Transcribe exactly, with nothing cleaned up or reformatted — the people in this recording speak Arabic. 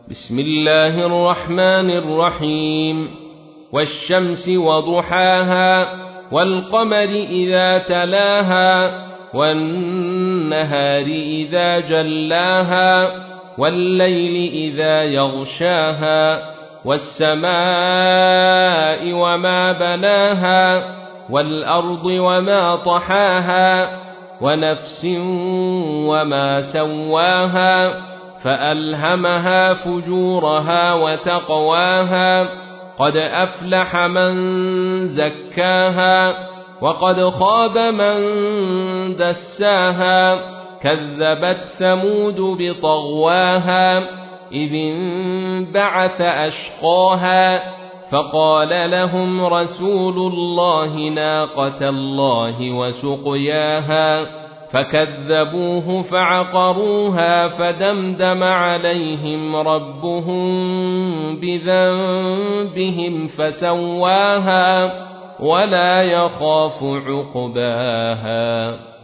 بسم الله الرحمن الرحيم والشمس وضحاها والقمر إذا تلاها والنهار إذا جلاها والليل إذا يغشاها والسماء وما بناها والأرض وما طحاها ونفس وما سواها فألهمها فجورها وتقواها قد أفلح من زكاها وقد خاب من دساها كذبت ثمود بطغواها إذ انبعث أشقاها فقال لهم رسول الله ناقة الله وسقياها فكذبوه فعقروها فدمدم عليهم ربهم بذنبهم فسواها ولا يخاف عقباها.